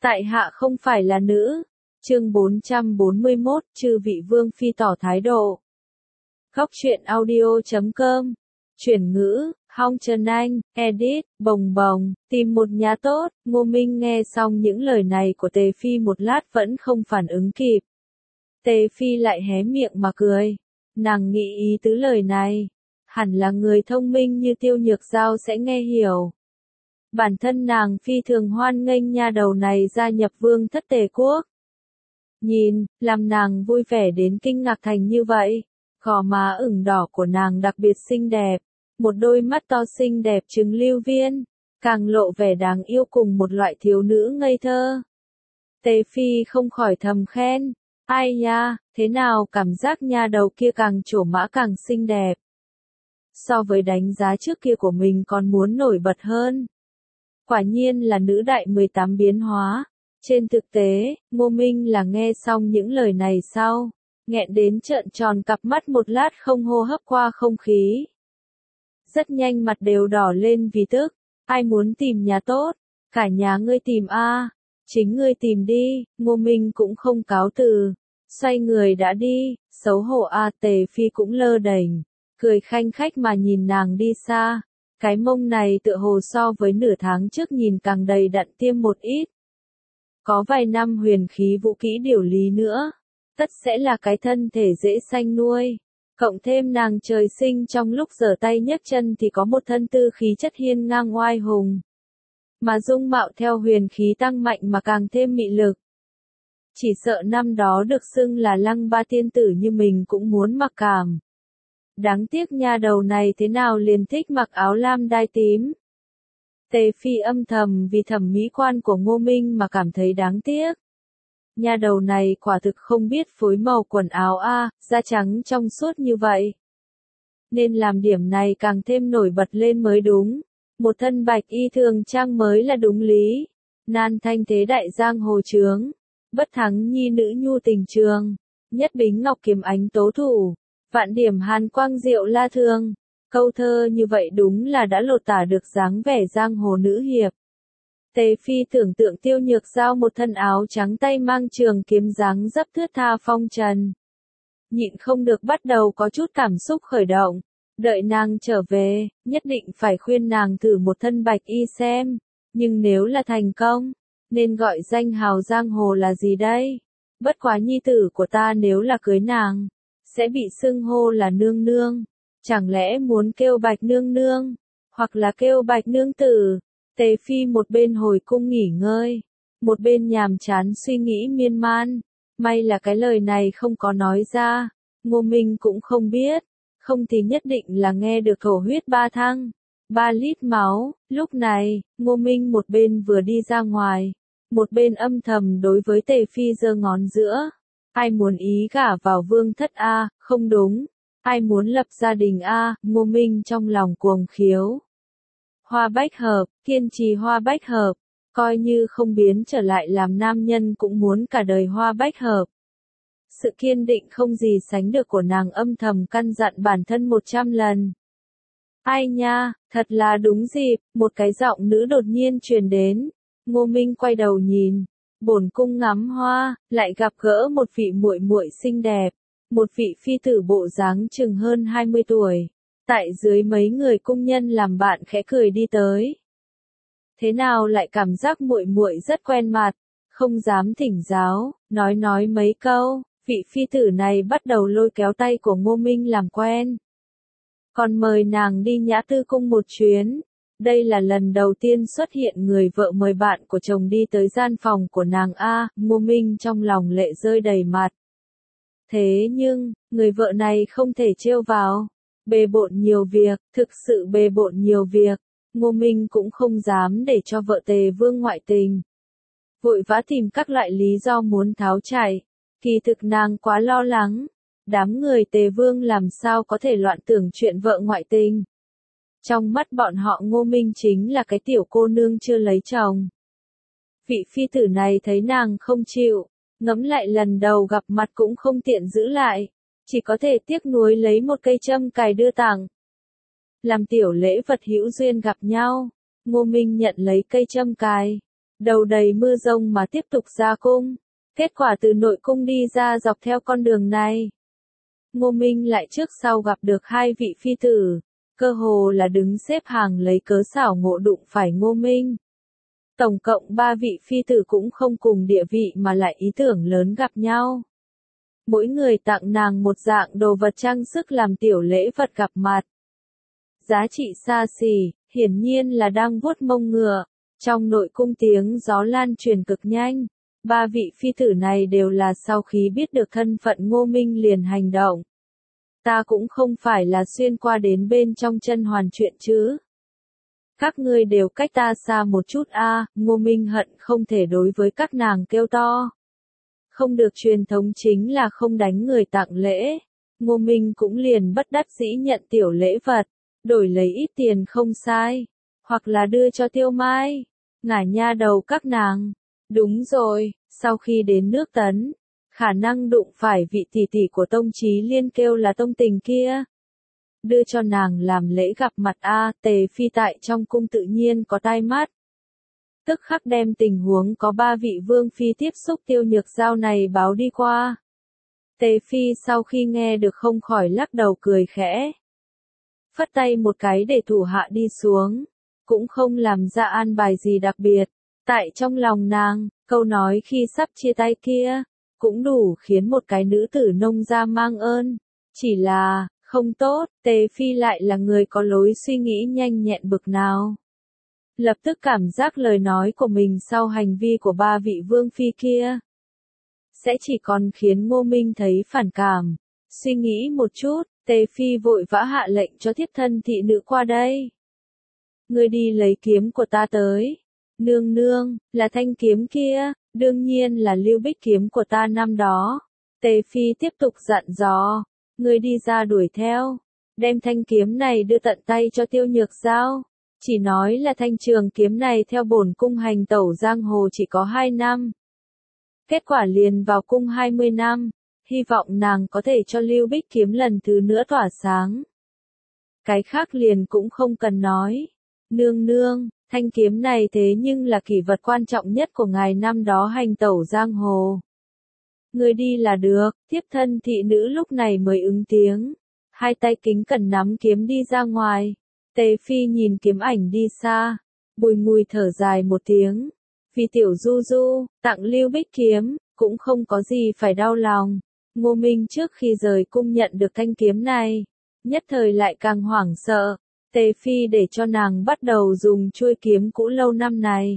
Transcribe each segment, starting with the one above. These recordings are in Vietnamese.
Tại hạ không phải là nữ. Chương 441, chư vị vương phi tỏ thái độ. Góc truyện audio.com. Chuyển ngữ, Hong Trần Anh, edit, bồng bồng, tìm một nhà tốt. Ngô Minh nghe xong những lời này của Tề Phi một lát vẫn không phản ứng kịp. Tề Phi lại hé miệng mà cười. Nàng nghĩ ý tứ lời này, hẳn là người thông minh như Tiêu Nhược Giao sẽ nghe hiểu. Bản thân nàng phi thường hoan nghênh nha đầu này gia nhập vương thất Tề quốc. Nhìn, làm nàng vui vẻ đến kinh ngạc thành như vậy. Gò má ửng đỏ của nàng đặc biệt xinh đẹp, một đôi mắt to xinh đẹp trừng lưu viên, càng lộ vẻ đáng yêu cùng một loại thiếu nữ ngây thơ. Tề Phi không khỏi thầm khen, ai nha, thế nào cảm giác nha đầu kia càng trổ mã càng xinh đẹp. So với đánh giá trước kia của mình còn muốn nổi bật hơn. Quả nhiên là nữ đại 18 biến hóa. Trên thực tế, Ngô Minh là nghe xong những lời này sau, nghẹn đến trợn tròn cặp mắt một lát không hô hấp qua không khí. Rất nhanh mặt đều đỏ lên vì tức, ai muốn tìm nhà tốt, cả nhà ngươi tìm a, chính ngươi tìm đi. Ngô Minh cũng không cáo từ, xoay người đã đi, xấu hổ a. Tề Phi cũng lơ đễnh, cười khanh khách mà nhìn nàng đi xa. Cái mông này tựa hồ so với nửa tháng trước nhìn càng đầy đặn tiêm một ít. Có vài năm huyền khí vũ kỹ điều lý nữa, tất sẽ là cái thân thể dễ sanh nuôi. Cộng thêm nàng trời sinh trong lúc giở tay nhấc chân thì có một thân tư khí chất hiên ngang oai hùng. Mà dung mạo theo huyền khí tăng mạnh mà càng thêm mị lực. Chỉ sợ năm đó được xưng là lăng ba tiên tử như mình cũng muốn mặc cảm. Đáng tiếc nha đầu này thế nào liền thích mặc áo lam đai tím. Tề Phi âm thầm vì thẩm mỹ quan của Ngô Minh mà cảm thấy đáng tiếc. Nha đầu này quả thực không biết phối màu quần áo a, da trắng trong suốt như vậy. Nên làm điểm này càng thêm nổi bật lên mới đúng. Một thân bạch y thường trang mới là đúng lý. Nan thanh thế đại giang hồ chướng. Bất thắng nhi nữ nhu tình trường. Nhất bính ngọc kiếm ánh tố thủ. Vạn điểm hàn quang diệu la thương. Câu thơ như vậy đúng là đã lột tả được dáng vẻ giang hồ nữ hiệp. Tề Phi tưởng tượng Tiêu Nhược Giao một thân áo trắng tay mang trường kiếm dáng dấp thướt tha phong trần. Nhịn không được bắt đầu có chút cảm xúc khởi động. Đợi nàng trở về, nhất định phải khuyên nàng thử một thân bạch y xem. Nhưng nếu là thành công, nên gọi danh hào giang hồ là gì đây? Bất quá nhi tử của ta nếu là cưới nàng, sẽ bị xưng hô là nương nương. Chẳng lẽ muốn kêu bạch nương nương, hoặc là kêu bạch nương tử? Tề Phi một bên hồi cung nghỉ ngơi, một bên nhàm chán suy nghĩ miên man. May là cái lời này không có nói ra, Ngô Minh cũng không biết, không thì nhất định là nghe được thổ huyết ba thăng, 3 lít máu. Lúc này, Ngô Minh một bên vừa đi ra ngoài, một bên âm thầm đối với Tề Phi giơ ngón giữa. Ai muốn ý gả vào vương thất a, không đúng. Ai muốn lập gia đình a, Ngô Minh trong lòng cuồng khiếu. Hoa bách hợp, kiên trì hoa bách hợp, coi như không biến trở lại làm nam nhân cũng muốn cả đời hoa bách hợp. Sự kiên định không gì sánh được của nàng âm thầm căn dặn bản thân 100 lần. Ai nha, thật là đúng dịp, một cái giọng nữ đột nhiên truyền đến. Ngô Minh quay đầu nhìn, bổn cung ngắm hoa, lại gặp gỡ một vị muội muội xinh đẹp. Một vị phi tử bộ dáng chừng hơn 20 tuổi, tại dưới mấy người cung nhân làm bạn khẽ cười đi tới. Thế nào lại cảm giác muội muội rất quen mặt, không dám thỉnh giáo, nói mấy câu, vị phi tử này bắt đầu lôi kéo tay của Ngô Minh làm quen. Còn mời nàng đi Nhã Tư cung một chuyến. Đây là lần đầu tiên xuất hiện người vợ mời bạn của chồng đi tới gian phòng của nàng a. Ngô Minh trong lòng lệ rơi đầy mặt. Thế nhưng, người vợ này không thể trêu vào. Bề bộn nhiều việc, thực sự bề bộn nhiều việc. Ngô Minh cũng không dám để cho vợ Tề Vương ngoại tình. Vội vã tìm các loại lý do muốn tháo chạy. Kỳ thực nàng quá lo lắng. Đám người Tề Vương làm sao có thể loạn tưởng chuyện vợ ngoại tình. Trong mắt bọn họ Ngô Minh chính là cái tiểu cô nương chưa lấy chồng. Vị phi tử này thấy nàng không chịu. Ngẫm lại lần đầu gặp mặt cũng không tiện giữ lại, chỉ có thể tiếc nuối lấy một cây châm cài đưa tặng. Làm tiểu lễ vật hữu duyên gặp nhau, Ngô Minh nhận lấy cây châm cài, đầu đầy mưa rông mà tiếp tục ra cung. Kết quả từ nội cung đi ra dọc theo con đường này. Ngô Minh lại trước sau gặp được hai vị phi tử, cơ hồ là đứng xếp hàng lấy cớ xảo ngộ đụng phải Ngô Minh. Tổng cộng 3 vị phi tử cũng không cùng địa vị mà lại ý tưởng lớn gặp nhau. Mỗi người tặng nàng một dạng đồ vật trang sức làm tiểu lễ vật gặp mặt. Giá trị xa xỉ, hiển nhiên là đang vuốt mông ngựa. Trong nội cung tiếng gió lan truyền cực nhanh. 3 vị phi tử này đều là sau khi biết được thân phận Ngô Minh liền hành động. Ta cũng không phải là xuyên qua đến bên trong chân hoàn chuyện chứ. Các ngươi đều cách ta xa một chút a. Ngô Minh hận không thể đối với các nàng kêu to. Không được truyền thống chính là không đánh người tặng lễ. Ngô Minh cũng liền bất đắc dĩ nhận tiểu lễ vật, đổi lấy ít tiền không sai. Hoặc là đưa cho Tiêu Mai. Ngả nha đầu các nàng. Đúng rồi, sau khi đến nước Tấn, khả năng đụng phải vị tỷ tỷ của Tông Chí Liên kêu là Tông Tình kia. Đưa cho nàng làm lễ gặp mặt a. Tề Phi tại trong cung tự nhiên có tai mắt. Tức khắc đem tình huống có 3 vị vương phi tiếp xúc Tiêu Nhược Giao này báo đi qua. Tề Phi sau khi nghe được không khỏi lắc đầu cười khẽ. Phất tay một cái để thủ hạ đi xuống, cũng không làm ra an bài gì đặc biệt. Tại trong lòng nàng, câu nói khi sắp chia tay kia, cũng đủ khiến một cái nữ tử nông gia mang ơn. Chỉ là, không tốt, Tề Phi lại là người có lối suy nghĩ nhanh nhẹn bực nào. Lập tức cảm giác lời nói của mình sau hành vi của 3 vị vương phi kia sẽ chỉ còn khiến Ngô Minh thấy phản cảm. Suy nghĩ một chút, Tề Phi vội vã hạ lệnh cho thiếp thân thị nữ qua đây. Ngươi đi lấy kiếm của ta tới. Nương nương, là thanh kiếm kia, đương nhiên là Lưu Bích kiếm của ta năm đó. Tề Phi tiếp tục dặn dò, ngươi đi ra đuổi theo, đem thanh kiếm này đưa tận tay cho Tiêu Nhược Giao. Chỉ nói là thanh trường kiếm này theo bổn cung hành tẩu giang hồ chỉ có 2 năm. Kết quả liền vào cung 20 năm, hy vọng nàng có thể cho Lưu Bích kiếm lần thứ nữa tỏa sáng. Cái khác liền cũng không cần nói. Nương nương, thanh kiếm này thế nhưng là kỷ vật quan trọng nhất của ngài năm đó hành tẩu giang hồ. Người đi là được, tiếp thân thị nữ lúc này mới ứng tiếng. Hai tay kính cẩn nắm kiếm đi ra ngoài. Tề Phi nhìn kiếm ảnh đi xa, bùi ngùi thở dài một tiếng. Vì tiểu Du Du, tặng Lưu Bích kiếm, cũng không có gì phải đau lòng. Ngô Minh trước khi rời cung nhận được thanh kiếm này, nhất thời lại càng hoảng sợ. Tề Phi để cho nàng bắt đầu dùng chuôi kiếm cũ lâu năm này,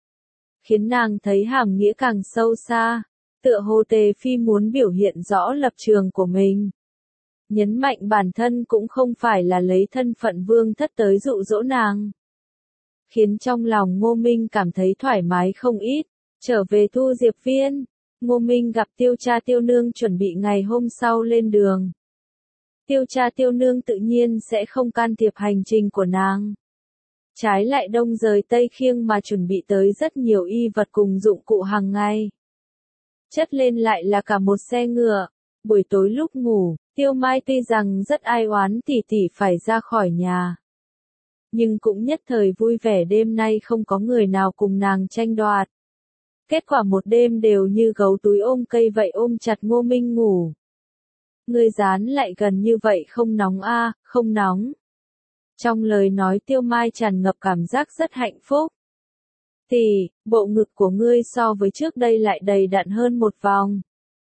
khiến nàng thấy hàm nghĩa càng sâu xa. Tựa hồ Tề Phi muốn biểu hiện rõ lập trường của mình, nhấn mạnh bản thân cũng không phải là lấy thân phận vương thất tới dụ dỗ nàng, khiến trong lòng Ngô Minh cảm thấy thoải mái không ít. Trở về Thu Diệp Viên, Ngô Minh gặp Tiêu cha Tiêu nương chuẩn bị ngày hôm sau lên đường. Tiêu cha Tiêu nương tự nhiên sẽ không can thiệp hành trình của nàng. Trái lại đông rời Tây khiêng mà chuẩn bị tới rất nhiều y vật cùng dụng cụ hàng ngày. Chất lên lại là cả một xe ngựa. Buổi tối lúc ngủ, Tiêu Mai tuy rằng rất ai oán tỷ tỷ phải ra khỏi nhà, nhưng cũng nhất thời vui vẻ đêm nay không có người nào cùng nàng tranh đoạt. Kết quả một đêm đều như gấu túi ôm cây vậy ôm chặt Ngô Minh ngủ. Ngươi dán lại gần như vậy không nóng a, không nóng. Trong lời nói Tiêu Mai tràn ngập cảm giác rất hạnh phúc. Tỷ, bộ ngực của ngươi so với trước đây lại đầy đặn hơn một vòng.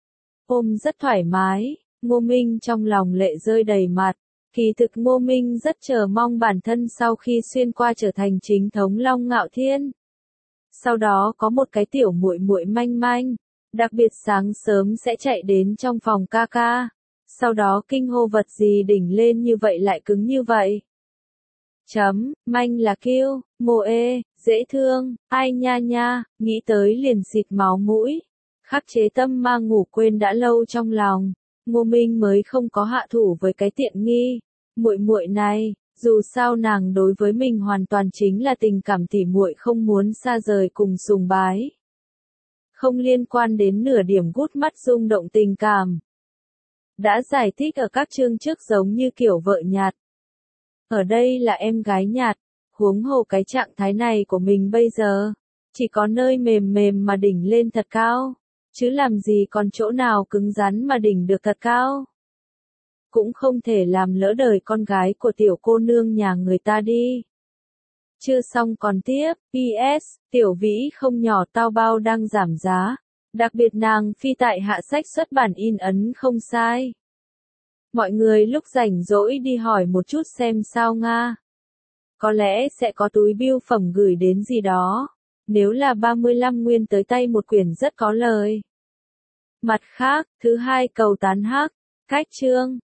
Ôm rất thoải mái, Ngô Minh trong lòng lệ rơi đầy mặt. Kỳ thực Ngô Minh rất chờ mong bản thân sau khi xuyên qua trở thành chính thống Long Ngạo Thiên. Sau đó có một cái tiểu muội muội manh manh, đặc biệt sáng sớm sẽ chạy đến trong phòng ca ca. Sau đó kinh hô vật gì đỉnh lên như vậy lại cứng như vậy. Manh là kiêu, mồ ê, dễ thương, ai nha nha, nghĩ tới liền xịt máu mũi. Khắc chế tâm ma ngủ quên đã lâu trong lòng, Ngô Minh mới không có hạ thủ với cái tiện nghi. Muội muội này, dù sao nàng đối với mình hoàn toàn chính là tình cảm tỉ muội không muốn xa rời cùng sùng bái. Không liên quan đến nửa điểm gút mắt rung động tình cảm. Đã giải thích ở các chương trước giống như kiểu vợ nhạt. Ở đây là em gái nhạt, huống hồ cái trạng thái này của mình bây giờ, Chỉ có nơi mềm mềm mà đỉnh lên thật cao. Chứ làm gì còn chỗ nào cứng rắn mà đỉnh được thật cao. Cũng không thể làm lỡ đời con gái của tiểu cô nương nhà người ta đi. Chưa xong còn tiếp, PS, Tiểu Vĩ không nhỏ tao bao đang giảm giá. Đặc biệt nàng phi tại hạ sách xuất bản in ấn không sai. Mọi người lúc rảnh rỗi đi hỏi một chút xem sao nga. Có lẽ sẽ có túi bưu phẩm gửi đến gì đó. Nếu là 35 nguyên tới tay một quyển rất có lời. Mặt khác, thứ hai cầu tán hắc, cách chương.